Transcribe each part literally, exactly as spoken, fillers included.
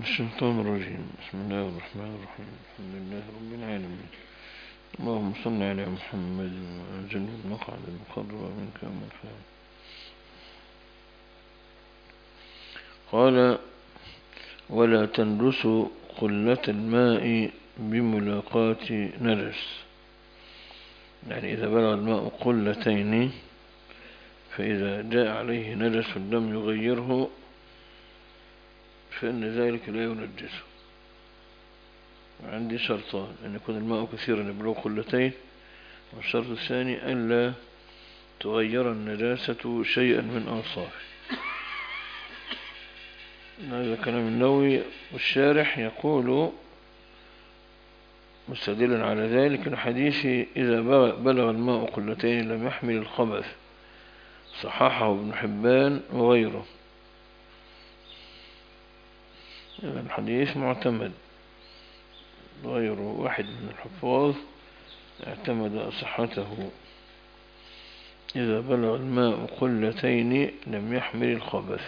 من الشيطان الرجيم. بسم الله الرحمن الرحيم. الحمد لله رب العالمين. اللهم صل على محمد وأجل المقعد المقرب منك يوم القيامة. قال: ولا تندسوا قلة الماء بملاقاة نجس. يعني إذا بلغ الماء قلتين فإذا جاء عليه نجس لم يغيره فإن ذلك لا ينجسه. عندي شرطان: أن يكون الماء كثيرا يبلغ قلتين، والشرط الثاني ألا تغير النجاسة شيئا من أوصافه. هذا كلام النووي. والشارح يقول مستدلا على ذلك الحديث: إذا بلغ الماء قلتين لم يحمل الخبث. صححه ابن حبان وغيره. الحديث معتمد، غير واحد من الحفاظ اعتمد صحته. إذا بلغ الماء قلتين لم يحمل الخبث.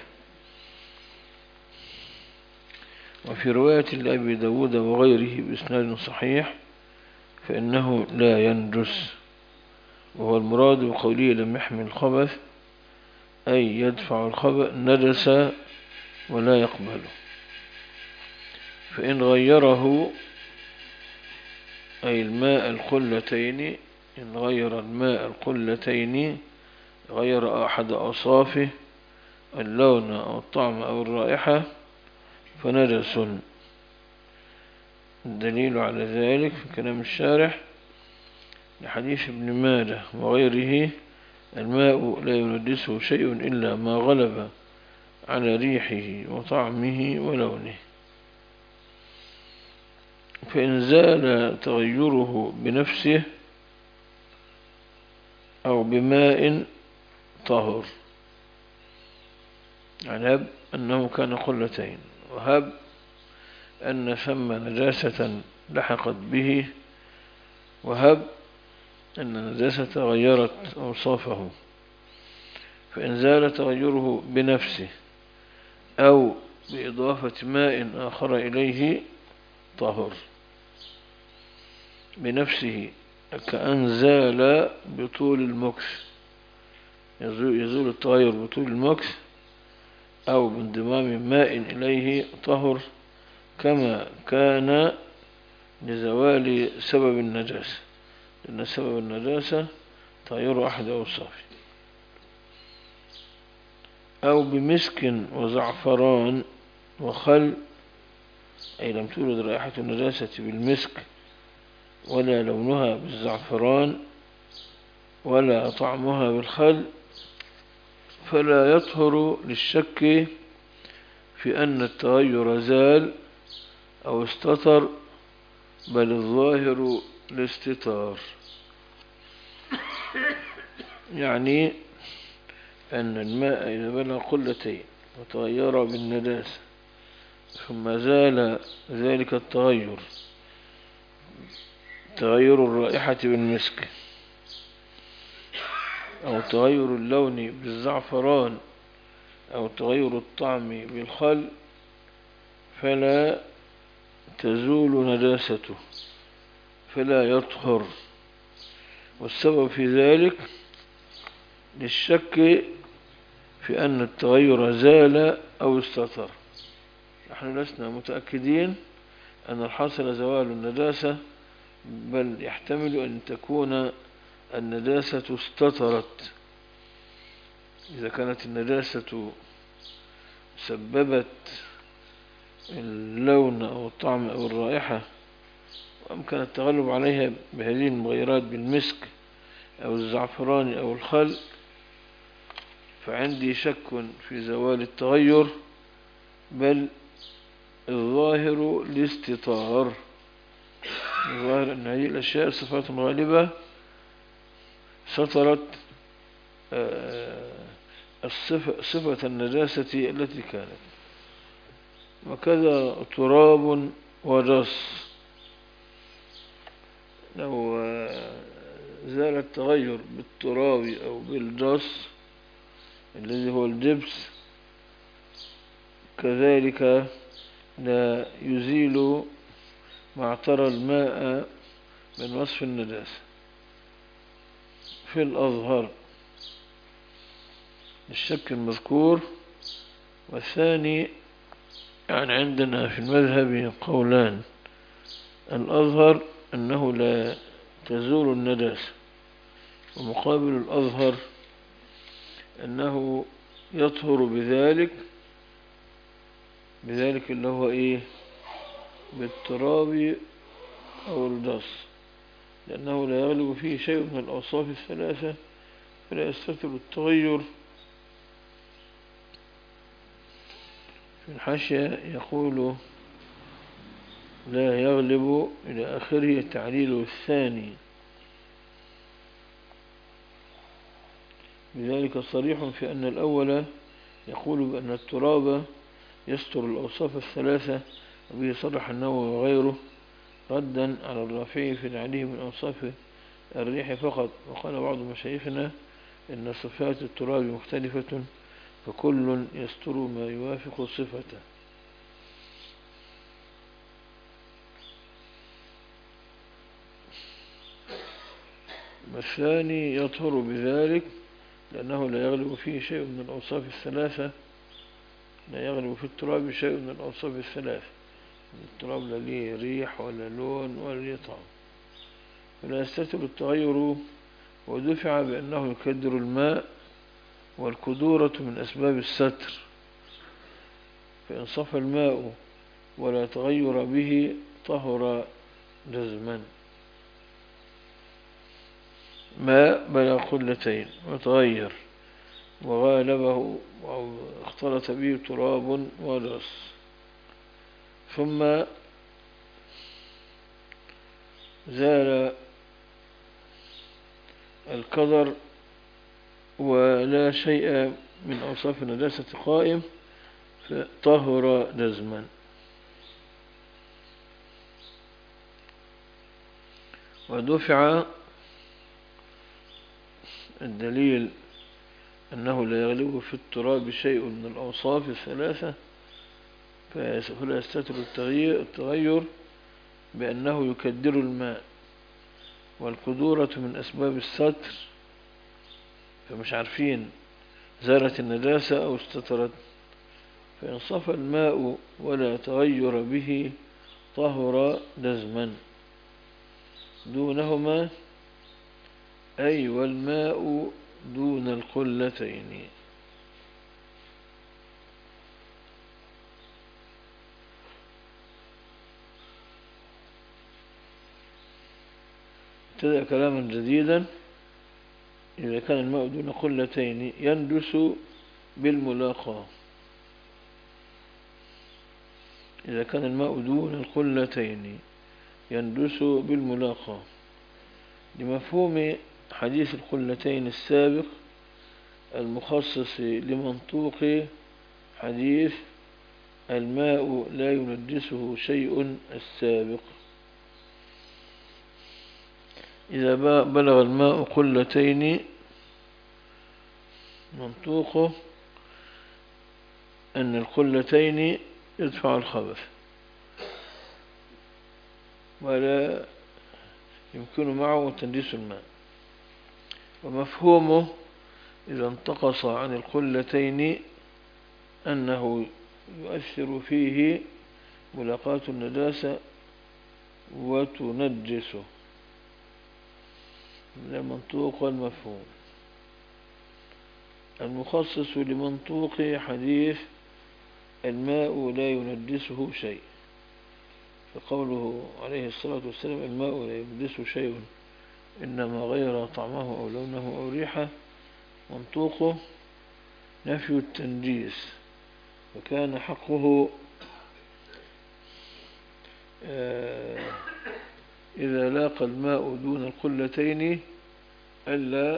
وفي رواية لأبي داود وغيره بإسناد صحيح فإنه لا ينجس، وهو المراد بقوله لم يحمل الخبث أي يدفع الخبث نجس ولا يقبله. فإن غيره أي الماء القلتين إن غير الماء القلتين غير أحد أوصافه اللون أو الطعم أو الرائحة فنجس. الدليل على ذلك في كلام الشارح لحديث ابن ماجه وغيره: الماء لا ينجسه شيء إلا ما غلب على ريحه وطعمه ولونه. فإن زال تغيره بنفسه أو بماء طهر. يعني هب أنه كان قلتين، وهب أن ثم نجاسة لحقت به، وهب أن النجاسة غيرت أوصافه. فإن زال تغيره بنفسه أو بإضافة ماء آخر إليه طهر. بنفسه كأن زال بطول المكث، يزول التغير بطول المكث أو بانضمام ماء إليه طهر، كما كان لزوال سبب النجاسة، لأن سبب النجاسة تغير أحد أوصافه. أو بمسك وزعفران وخل، أي لم تولد رائحة النجاسة بالمسك ولا لونها بالزعفران ولا طعمها بالخل، فلا يطهر للشك في أن التغير زال أو استتر، بل الظاهر الاستتار. يعني أن الماء إذا بلغ قلتين وتغير بالنجاسة ثم زال ذلك التغير، تغير الرائحة بالمسك أو تغير اللون بالزعفران أو تغير الطعم بالخل، فلا تزول نجاسته، فلا يطهر. والسبب في ذلك للشك في أن التغير زال أو استتر. نحن لسنا متأكدين أن الحاصل زوال النجاسة، بل يحتمل أن تكون النجاسة استترت. إذا كانت النجاسة سببت اللون أو الطعم أو الرائحة وأمكن التغلب عليها بهذه المغيرات بالمسك أو الزعفران أو الخل، فعندي شك في زوال التغير، بل الظاهر الاستتار. الظاهر أن هذه الأشياء صفات غالبة سترت الصفة صفة النجاسة التي كانت. وكذا تراب وجص، لو زال التغير بالتراب أو بالجص الذي هو الجبس، كذلك لا يزيل ما اعترى الماء من وصف النجاسة في الأظهر الشك المذكور. والثاني يعني عندنا في المذهب قولان: الأظهر أنه لا تزول النجاسة، ومقابل الأظهر أنه يطهر بذلك بذلك اللي هو إيه؟ بالتراب أو الدص، لأنه لا يغلب فيه شيء من الأوصاف الثلاثة فلا يستتر التغير. في الحاشية يقول لا يغلب إلى آخره التعليل الثاني، بذلك صريح في أن الأول يقول بأن التراب يستر الأوصاف الثلاثة، وبه صرح النووي وغيره ردا على الرافعي في العلي من أوصاف الريح فقط. وقال بعض مشايخنا إن صفات التراب مختلفة فكل يستر ما يوافق صفته. والثاني يطهر بذلك لأنه لا يغلب فيه شيء من الأوصاف الثلاثة، لا يغلب في التراب شيء من الأوصاف الثلاثة، التراب لا ليه ريح ولا لون ولا ليه طعم، فلا يستتر التغير. ودفع بأنه يكدر الماء، والكدورة من أسباب الستر، فإن صفى الماء ولا تغير به طهر جزما. ماء بلغ قلتين وتغير وغالبه أو اختلط به تراب ودرس، ثم زال القدر ولا شيء من أوصاف النجاسة قائم فطهر جزما. ودفع الدليل أنه لا يغلب في التراب شيء من الأوصاف الثلاثة فلا يستتر التغير بأنه يكدر الماء، والكدورة من أسباب الستر، فمش عارفين زالت النجاسة أو استترت، فإن صفى الماء ولا تغير به طهر جزما. دونهما أي والماء دون القلتين. ابتدأ كلاما جديدا: إذا كان الماء دون قلتين يندس بالملاقاة. إذا كان الماء دون القلتين يندس بالملاقاة لمفهوم حديث القلتين السابق المخصص لمنطوق حديث الماء لا ينجسه شيء السابق. إذا بلغ الماء قلتين منطوقه أن القلتين يدفع الخبث ولا يمكن معه تنديس الماء. ومفهومه إذا انتقص عن القلتين أنه يؤثر فيه ملاقاة النجاسة وتنجسه. من المنطوق والمفهوم. المخصص لمنطوق حديث الماء لا ينجسه شيء، فقوله عليه الصلاة والسلام الماء لا ينجسه شيء إنما غير طعمه أو لونه أو ريحه، منطوقه نفي التنجيس، وكان حقه إذا لاقى الماء دون القلتين ألا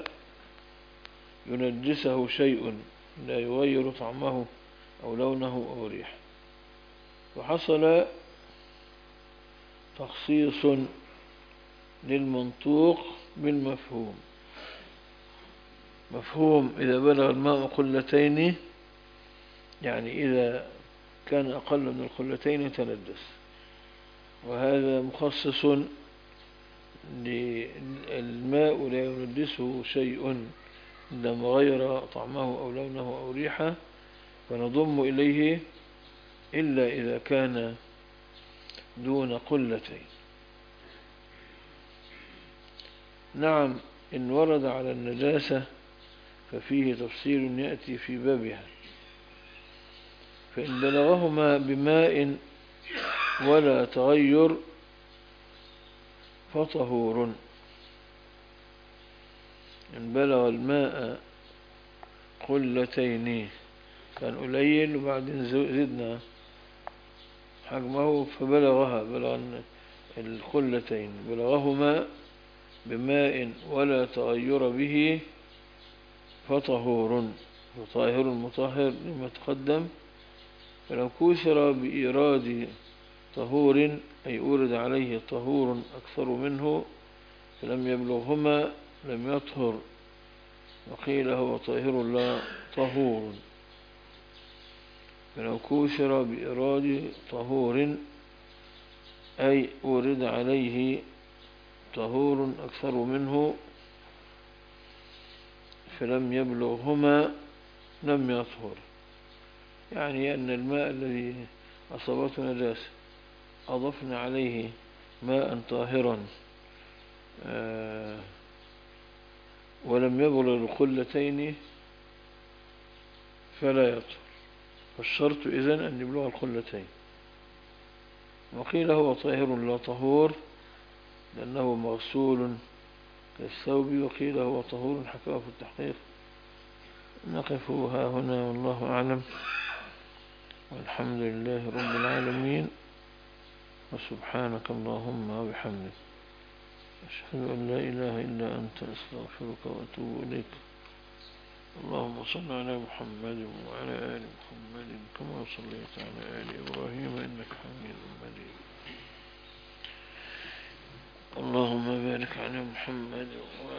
ينجسه شيء لا يغير طعمه أو لونه أو ريحه. وحصل تخصيص للمنطوق بالمفهوم. مفهوم إذا بلغ الماء قلتين يعني إذا كان أقل من القلتين تندس. وهذا مخصص للماء لا يندسه شيء عندما غير طعمه أو لونه أو ريحه، فنضم إليه إلا إذا كان دون قلتين. نعم، إن ورد على النجاسة ففيه تفصيل يأتي في بابها. فإن بلغهما بماء ولا تغير فطهور. إن بلغ الماء قلتين، كان قليل وبعدين زدنا حجمه فبلغها، بلغ القلتين، بلغهما بماء ولا تغير به فطهور، فطاهر مطهر لما تقدم. فلو كوثر بإيراد طهور أي أورد عليه طهور أكثر منه فلم يبلغهما لم يطهر، وقيل هو طاهر لا طهور. فلو كوثر بإيراد طهور أي أورد عليه طهور أكثر منه فلم يبلغهما لم يطهر. يعني أن الماء الذي أصابته نجاسة أضفنا عليه ماء طاهرا ولم يبلغ القلتين فلا يطهر. والشرط إذن أن يبلغ القلتين. وقيل هو طاهر لا طهور لأنه مغسول كالثوب، وقيل هو طهور حكاه في التحقيق. نقف ها هنا والله أعلم، والحمد لله رب العالمين، وسبحانك اللهم وبحمدك أشهد أن لا إله إلا أنت أستغفرك وأتوب إليك. اللهم صل على محمد وعلى آل محمد كما صليت على آل إبراهيم إنك حميد مجيد. اللهم بارك على محمد وعلى